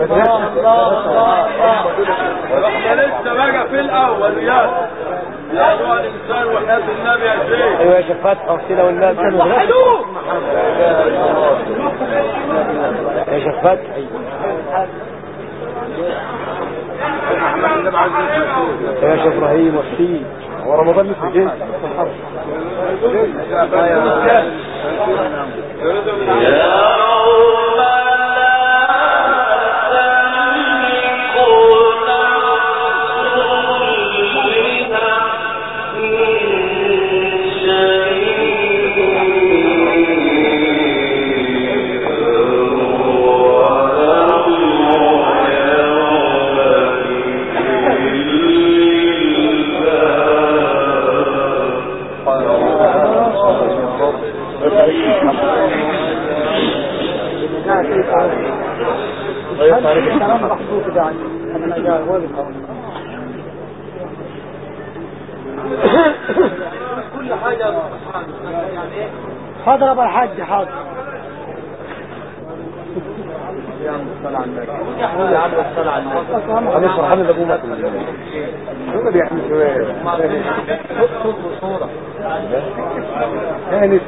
احنا لسه بقى في الاول يا ايها الانسان وحياة النبي يا شيخ. ايوه يا شيخ فتحي وحسينه والنبي يا شيخ فتحي يا شيخ ابراهيم وحسين. هو رمضان لسه جاي كل حاجة حاضر ابو الحاج حاضر. يا عم الصلاة على النبي يا عم الصلاة على النبي. انا فرحان لابوه مات شو بيعمل شويه صوت وصورة ثاني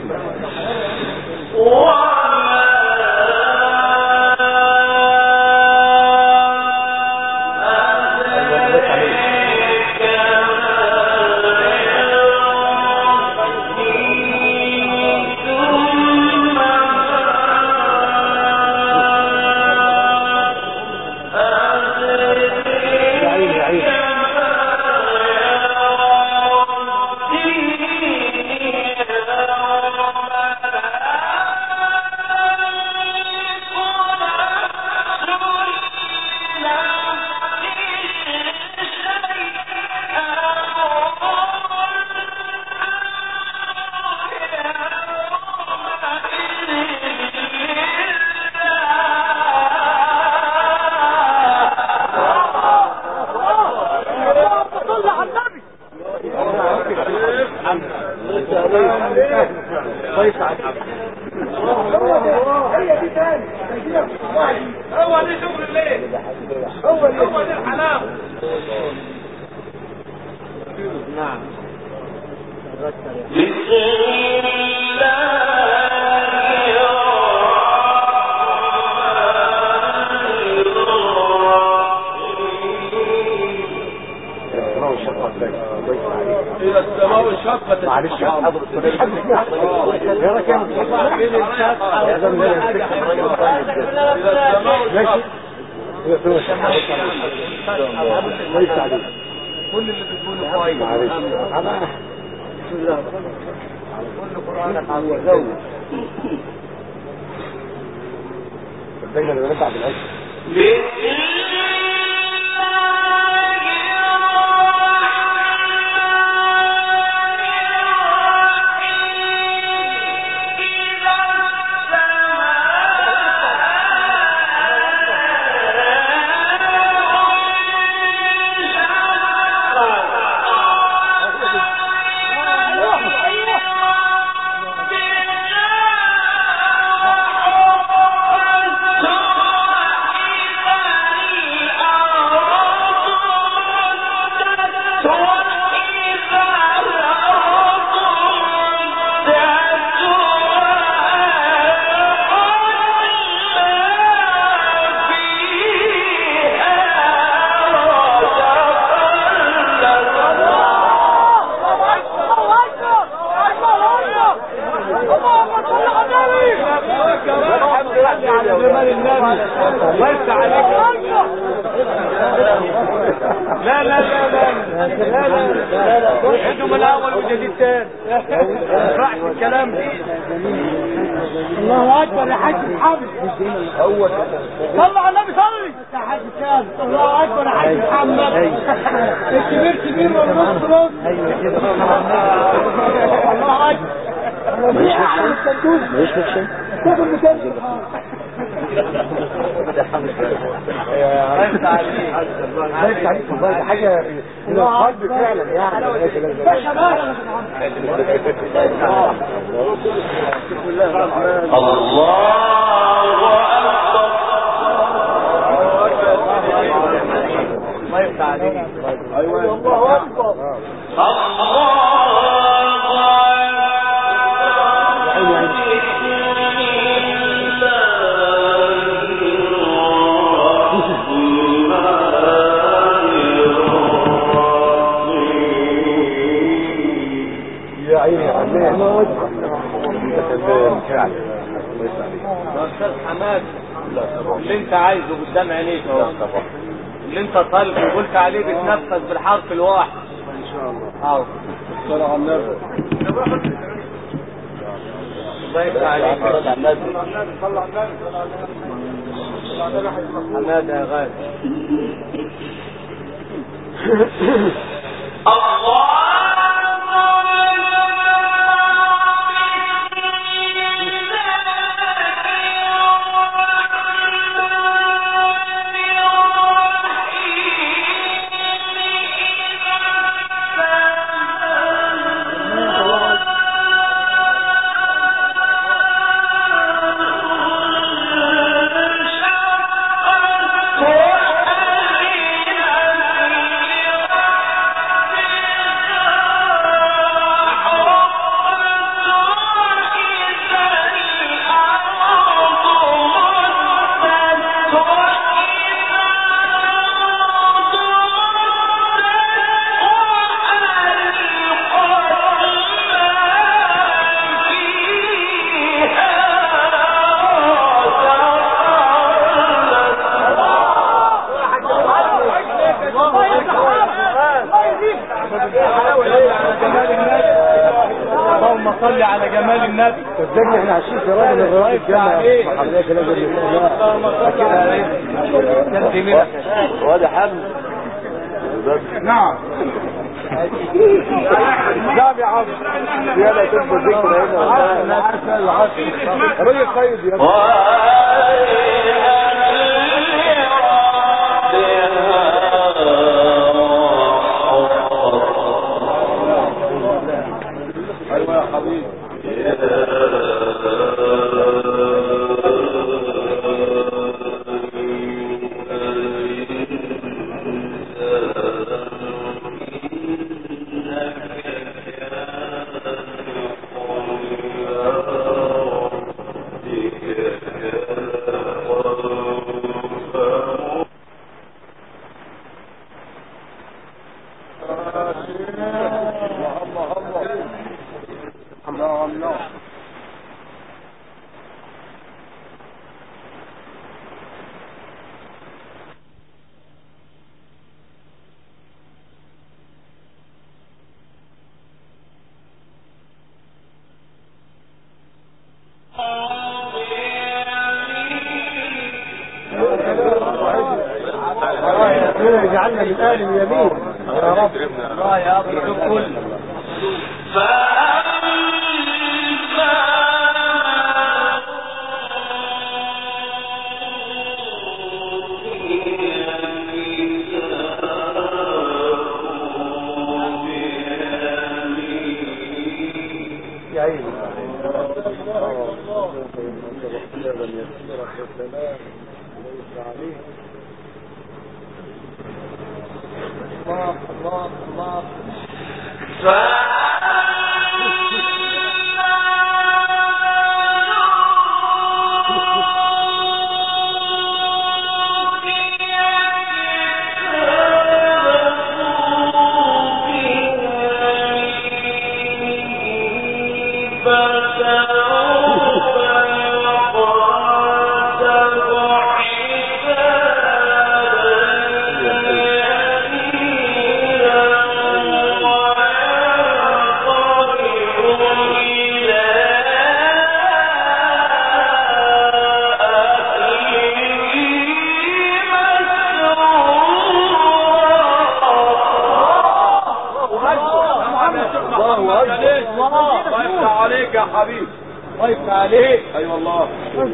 هو دي شغل الليل هو دي الحلاوة. نعم إلى السماء شقت. معلش مفيش حد يا كام كل اللي بتقوله كويس. معلش بسم الله كل قرآنك عظيم. دايما بنبع بالعيش لا لا لا لا لا لا عيدوا من الاول وجديد تاني. ما ينفعش الكلام ده. الله اكبر يا حاج محمد. هو صلى على النبي صلي يا حاج كامل. الله اكبر يا حاج محمد. الكبير كبير والنص نص. ايوه كده الله اكبر. مش شيء تاخد مكان عرفت عليك عرفت عليك والله حاجه من القلب فعلا يعني الله أكبر يفتح عليك. ايوه الله اكبر. يا عيني يا حماد. يا استاذ حماد اللي انت عايزه قدام عينيك اهو، اللي انت طالبه وقلت عليه بتنفذ بالحرف الواحد ان شاء الله. اهو. صلى على النبي. الله يفتح عليك. صلى على النبي. حماد يا غالي. اللهم صل على جمال النبي. صدقني احنا عايشين في راجل من رواية الجنة. ما حضرتك لازم وادي حمد. نعم. نعم يا عم. يا لا تنسى ذكر هنا. راجل طيب يا ايوه يا حبيبي. اجعلنا من آل اليمين يا رب. الله يا ابو الكل. يا عيني. الله الله الله. عليك يا حبيبي. الله يفتح عليك. اي والله.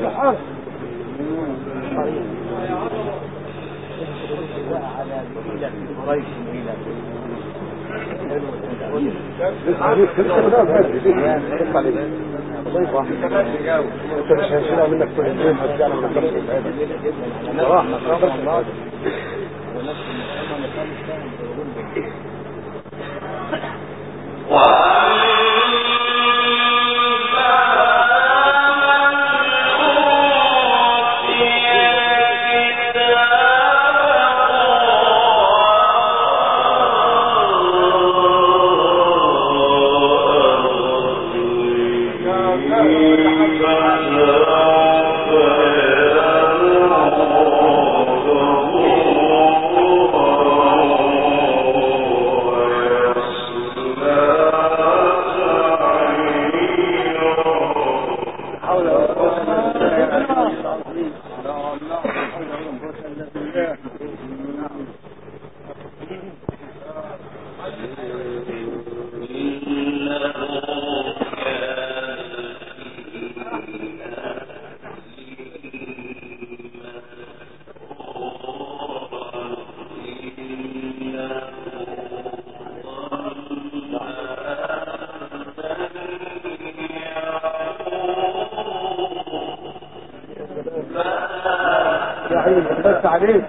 انت مش هنشيلها منك طول الليل، هتجعلها من الدرس. بس عليك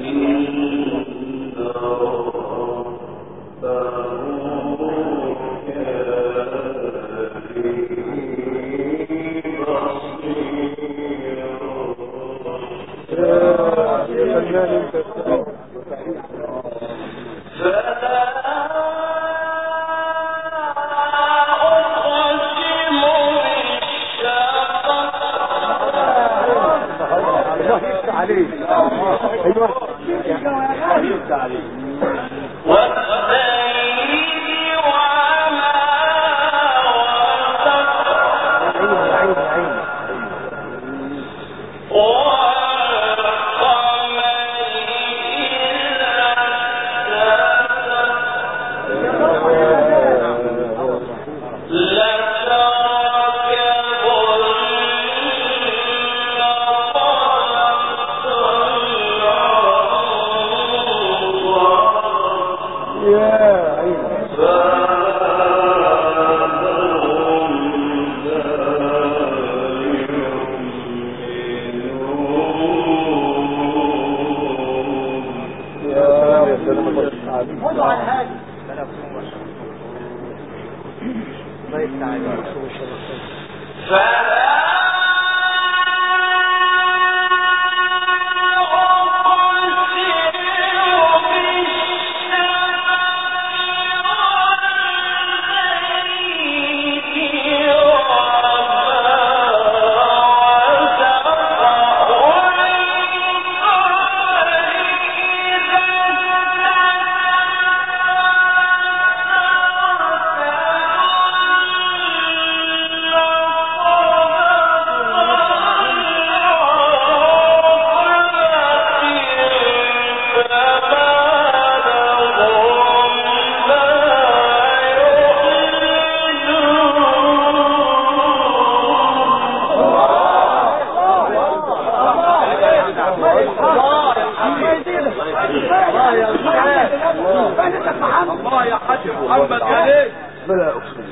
الله يا حاج محمد يا ليل بلا اقسم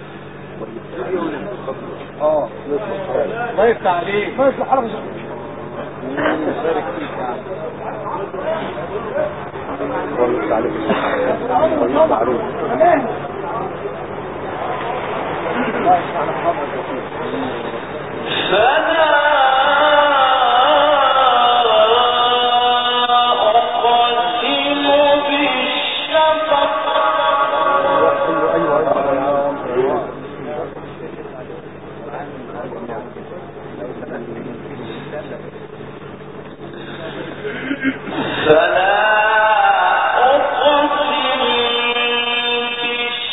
الله يفتح عليك ما يصلح حرف بارك فيك يا عم الله يفتح عليك الله يفتح عليك الله يفتح على محمد فلا أقسم بالشفق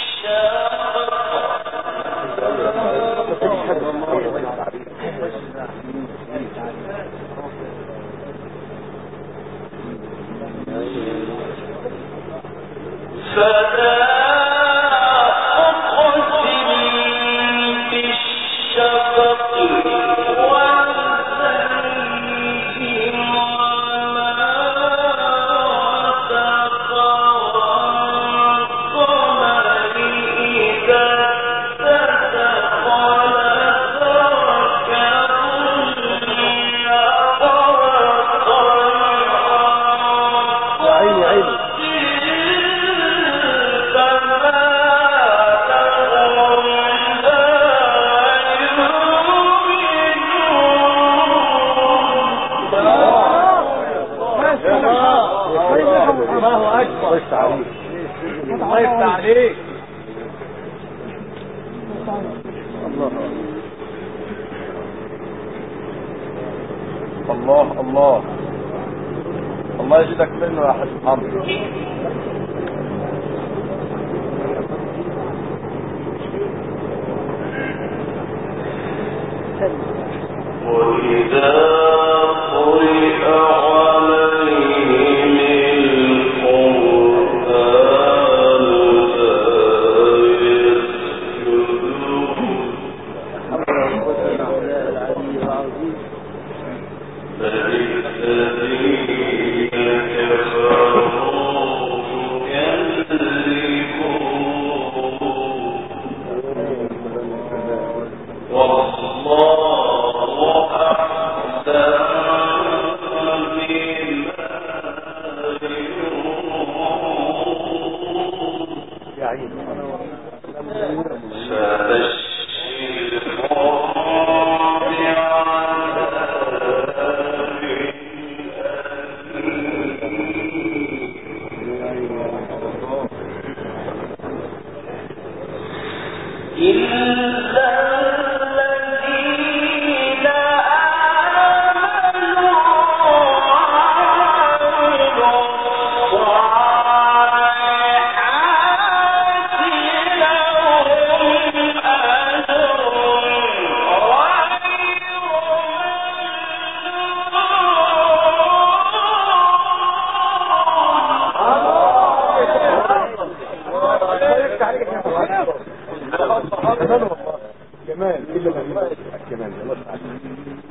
الله الله الله يجدك منه يا حاج محمد. وإذا قرئ عليهم القرآن فالذين كفروا يكذبون والله أحسن بما جمال كل ما الجمال